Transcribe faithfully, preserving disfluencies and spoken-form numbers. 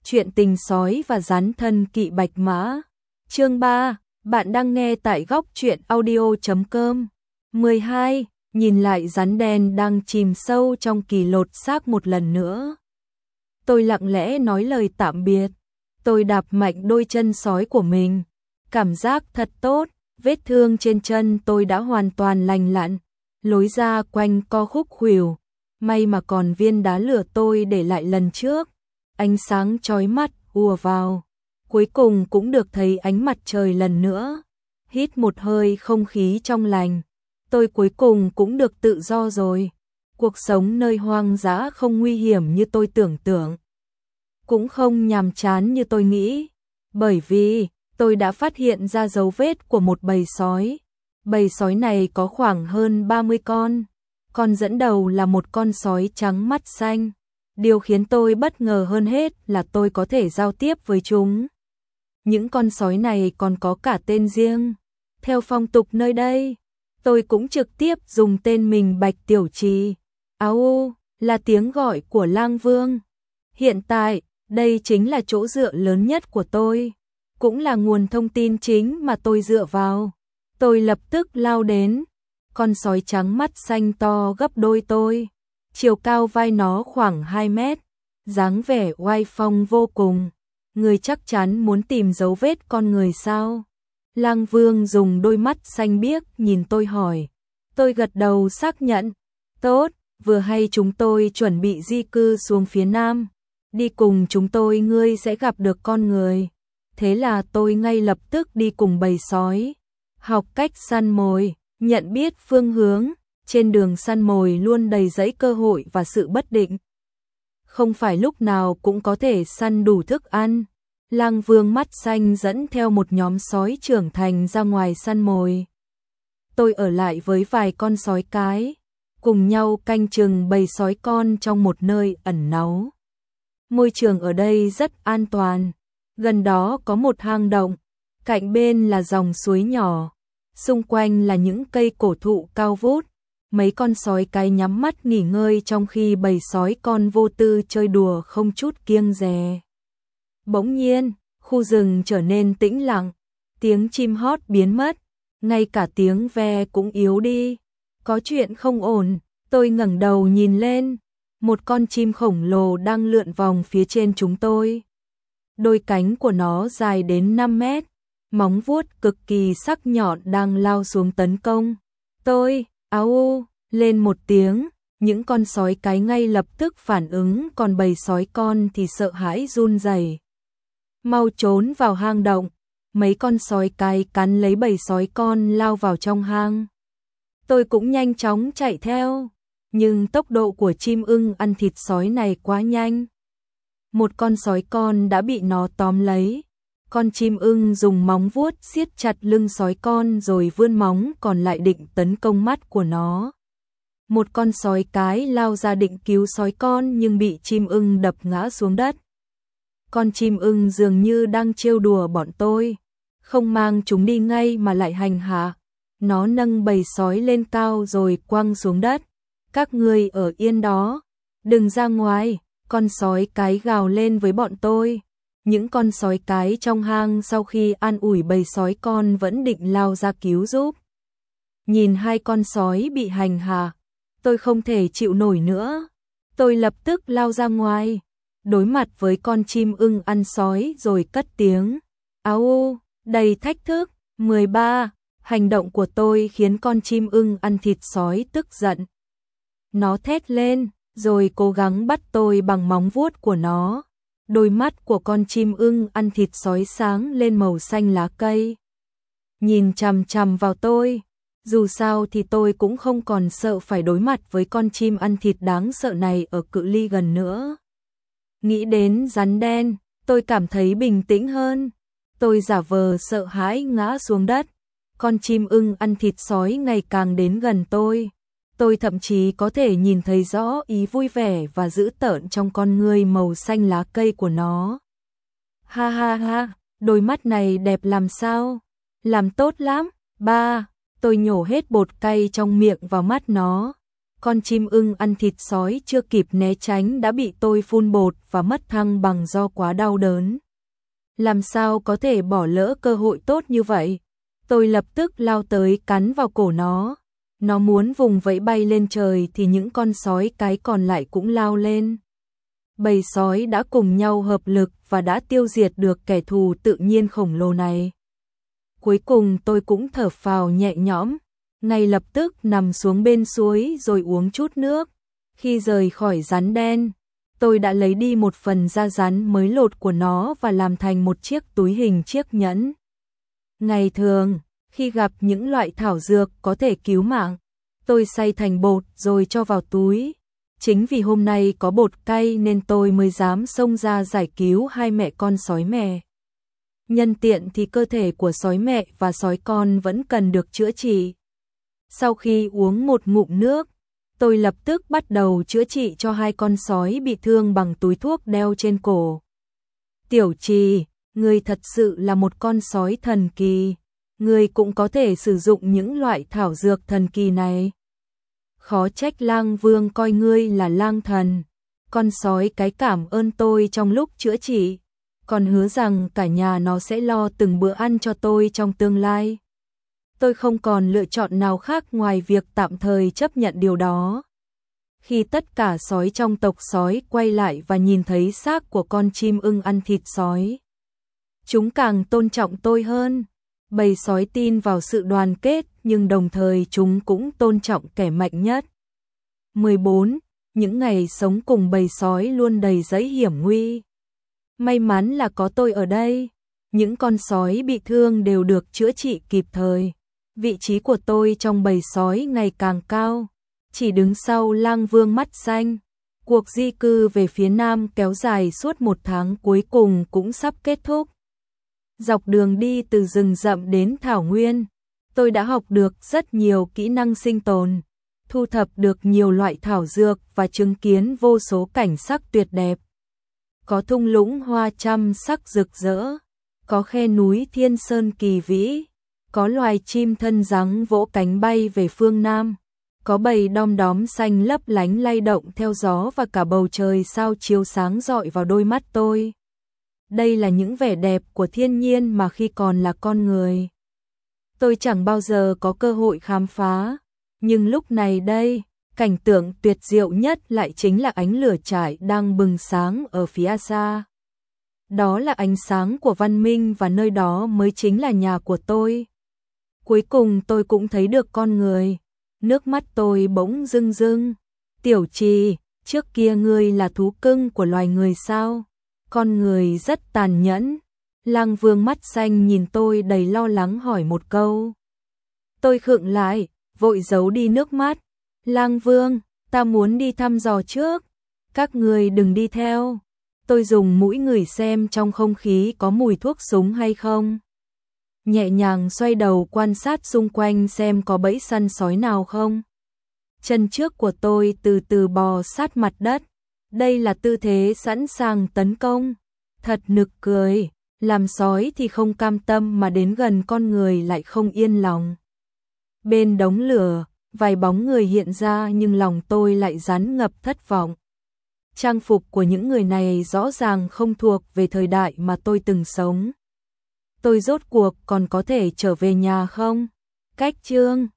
Chuyện tình sói và rắn thân kỵ bạch mã. Chương ba, bạn đang nghe tại góc truyện audio chấm com. mười hai, nhìn lại rắn đen đang chìm sâu trong kỳ lột xác một lần nữa. Tôi lặng lẽ nói lời tạm biệt. Tôi đạp mạnh đôi chân sói của mình. Cảm giác thật tốt, vết thương trên chân tôi đã hoàn toàn lành lặn. Lối ra quanh co khúc khuỷu. May mà còn viên đá lửa tôi để lại lần trước. Ánh sáng chói mắt ùa vào. Cuối cùng cũng được thấy ánh mặt trời lần nữa. Hít một hơi không khí trong lành. Tôi cuối cùng cũng được tự do rồi. Cuộc sống nơi hoang dã không nguy hiểm như tôi tưởng tượng. Cũng không nhàm chán như tôi nghĩ. Bởi vì tôi đã phát hiện ra dấu vết của một bầy sói. Bầy sói này có khoảng hơn ba mươi con. Con dẫn đầu là một con sói trắng mắt xanh. Điều khiến tôi bất ngờ hơn hết là tôi có thể giao tiếp với chúng. Những con sói này còn có cả tên riêng. Theo phong tục nơi đây, tôi cũng trực tiếp dùng tên mình Bạch Tiểu Trì. Áo u là tiếng gọi của Lang Vương. Hiện tại, đây chính là chỗ dựa lớn nhất của tôi. Cũng là nguồn thông tin chính mà tôi dựa vào. Tôi lập tức lao đến. Con sói trắng mắt xanh to gấp đôi tôi. Chiều cao vai nó khoảng hai mét. Dáng vẻ oai phong vô cùng. Người chắc chắn muốn tìm dấu vết con người sao? Lang Vương dùng đôi mắt xanh biếc nhìn tôi hỏi. Tôi gật đầu xác nhận. Tốt, vừa hay chúng tôi chuẩn bị di cư xuống phía nam. Đi cùng chúng tôi ngươi sẽ gặp được con người. Thế là tôi ngay lập tức đi cùng bầy sói. Học cách săn mồi, nhận biết phương hướng. Trên đường săn mồi luôn đầy rẫy cơ hội và sự bất định. Không phải lúc nào cũng có thể săn đủ thức ăn. Lang Vương mắt xanh dẫn theo một nhóm sói trưởng thành ra ngoài săn mồi. Tôi ở lại với vài con sói cái, cùng nhau canh chừng bầy sói con trong một nơi ẩn náu. Môi trường ở đây rất an toàn. Gần đó có một hang động, cạnh bên là dòng suối nhỏ, xung quanh là những cây cổ thụ cao vút. Mấy con sói cái nhắm mắt nghỉ ngơi trong khi bầy sói con vô tư chơi đùa không chút kiêng dè. Bỗng nhiên, khu rừng trở nên tĩnh lặng, tiếng chim hót biến mất, ngay cả tiếng ve cũng yếu đi. Có chuyện không ổn, tôi ngẩng đầu nhìn lên, một con chim khổng lồ đang lượn vòng phía trên chúng tôi. Đôi cánh của nó dài đến năm mét, móng vuốt cực kỳ sắc nhọn đang lao xuống tấn công. Tôi, áo u, lên một tiếng, những con sói cái ngay lập tức phản ứng, còn bầy sói con thì sợ hãi run rẩy. Mau trốn vào hang động, mấy con sói cái cắn lấy bầy sói con lao vào trong hang. Tôi cũng nhanh chóng chạy theo, nhưng tốc độ của chim ưng ăn thịt sói này quá nhanh. Một con sói con đã bị nó tóm lấy. Con chim ưng dùng móng vuốt siết chặt lưng sói con rồi vươn móng còn lại định tấn công mắt của nó. Một con sói cái lao ra định cứu sói con nhưng bị chim ưng đập ngã xuống đất. Con chim ưng dường như đang trêu đùa bọn tôi, không mang chúng đi ngay mà lại hành hạ. Nó nâng bầy sói lên cao rồi quăng xuống đất. Các ngươi ở yên đó, đừng ra ngoài, con sói cái gào lên với bọn tôi. Những con sói cái trong hang sau khi an ủi bầy sói con vẫn định lao ra cứu giúp. Nhìn hai con sói bị hành hạ, tôi không thể chịu nổi nữa. Tôi lập tức lao ra ngoài, đối mặt với con chim ưng ăn sói rồi cất tiếng. Áo u, đầy thách thức. mười ba. Hành động của tôi khiến con chim ưng ăn thịt sói tức giận. Nó thét lên, rồi cố gắng bắt tôi bằng móng vuốt của nó. Đôi mắt của con chim ưng ăn thịt sói sáng lên màu xanh lá cây. Nhìn chằm chằm vào tôi. Dù sao thì tôi cũng không còn sợ phải đối mặt với con chim ăn thịt đáng sợ này ở cự ly gần nữa. Nghĩ đến rắn đen, tôi cảm thấy bình tĩnh hơn. Tôi giả vờ sợ hãi ngã xuống đất. Con chim ưng ăn thịt sói ngày càng đến gần tôi. Tôi thậm chí có thể nhìn thấy rõ ý vui vẻ và dữ tợn trong con ngươi màu xanh lá cây của nó. Ha ha ha, đôi mắt này đẹp làm sao? Làm tốt lắm. Ba, tôi nhổ hết bột cay trong miệng vào mắt nó. Con chim ưng ăn thịt sói chưa kịp né tránh đã bị tôi phun bột và mất thăng bằng do quá đau đớn. Làm sao có thể bỏ lỡ cơ hội tốt như vậy? Tôi lập tức lao tới cắn vào cổ nó. Nó muốn vùng vẫy bay lên trời thì những con sói cái còn lại cũng lao lên. Bầy sói đã cùng nhau hợp lực và đã tiêu diệt được kẻ thù tự nhiên khổng lồ này. Cuối cùng tôi cũng thở phào nhẹ nhõm, ngay lập tức nằm xuống bên suối rồi uống chút nước. Khi rời khỏi rắn đen, tôi đã lấy đi một phần da rắn mới lột của nó và làm thành một chiếc túi hình chiếc nhẫn. Ngày thường, khi gặp những loại thảo dược có thể cứu mạng, tôi xay thành bột rồi cho vào túi. Chính vì hôm nay có bột cay nên tôi mới dám xông ra giải cứu hai mẹ con sói mẹ. Nhân tiện thì cơ thể của sói mẹ và sói con vẫn cần được chữa trị. Sau khi uống một ngụm nước, tôi lập tức bắt đầu chữa trị cho hai con sói bị thương bằng túi thuốc đeo trên cổ. Tiểu Trì, ngươi thật sự là một con sói thần kỳ. Ngươi cũng có thể sử dụng những loại thảo dược thần kỳ này. Khó trách Lang Vương coi ngươi là lang thần. Con sói cái cảm ơn tôi trong lúc chữa trị, còn hứa rằng cả nhà nó sẽ lo từng bữa ăn cho tôi trong tương lai. Tôi không còn lựa chọn nào khác ngoài việc tạm thời chấp nhận điều đó. Khi tất cả sói trong tộc sói quay lại và nhìn thấy xác của con chim ưng ăn thịt sói, chúng càng tôn trọng tôi hơn. Bầy sói tin vào sự đoàn kết nhưng đồng thời chúng cũng tôn trọng kẻ mạnh nhất. mười bốn. Những ngày sống cùng bầy sói luôn đầy dẫy hiểm nguy. May mắn là có tôi ở đây. Những con sói bị thương đều được chữa trị kịp thời. Vị trí của tôi trong bầy sói ngày càng cao, chỉ đứng sau Lang Vương mắt xanh. Cuộc di cư về phía Nam kéo dài suốt một tháng cuối cùng cũng sắp kết thúc. Dọc đường đi từ rừng rậm đến thảo nguyên, tôi đã học được rất nhiều kỹ năng sinh tồn, thu thập được nhiều loại thảo dược và chứng kiến vô số cảnh sắc tuyệt đẹp. Có thung lũng hoa trăm sắc rực rỡ, có khe núi thiên sơn kỳ vĩ, có loài chim thân rắn vỗ cánh bay về phương Nam, có bầy đom đóm xanh lấp lánh lay động theo gió và cả bầu trời sao chiếu sáng rọi vào đôi mắt tôi. Đây là những vẻ đẹp của thiên nhiên mà khi còn là con người, tôi chẳng bao giờ có cơ hội khám phá. Nhưng lúc này đây, cảnh tượng tuyệt diệu nhất lại chính là ánh lửa trại đang bừng sáng ở phía xa. Đó là ánh sáng của văn minh và nơi đó mới chính là nhà của tôi. Cuối cùng tôi cũng thấy được con người. Nước mắt tôi bỗng rưng rưng. Tiểu Trì, trước kia ngươi là thú cưng của loài người sao? Con người rất tàn nhẫn. Lang Vương mắt xanh nhìn tôi đầy lo lắng hỏi một câu. Tôi khựng lại, vội giấu đi nước mắt. Lang Vương, ta muốn đi thăm dò trước. Các người đừng đi theo. Tôi dùng mũi ngửi xem trong không khí có mùi thuốc súng hay không. Nhẹ nhàng xoay đầu quan sát xung quanh xem có bẫy săn sói nào không. Chân trước của tôi từ từ bò sát mặt đất. Đây là tư thế sẵn sàng tấn công. Thật nực cười, làm sói thì không cam tâm mà đến gần con người lại không yên lòng. Bên đống lửa, vài bóng người hiện ra nhưng lòng tôi lại rắn ngập thất vọng. Trang phục của những người này rõ ràng không thuộc về thời đại mà tôi từng sống. Tôi rốt cuộc còn có thể trở về nhà không? Cách chương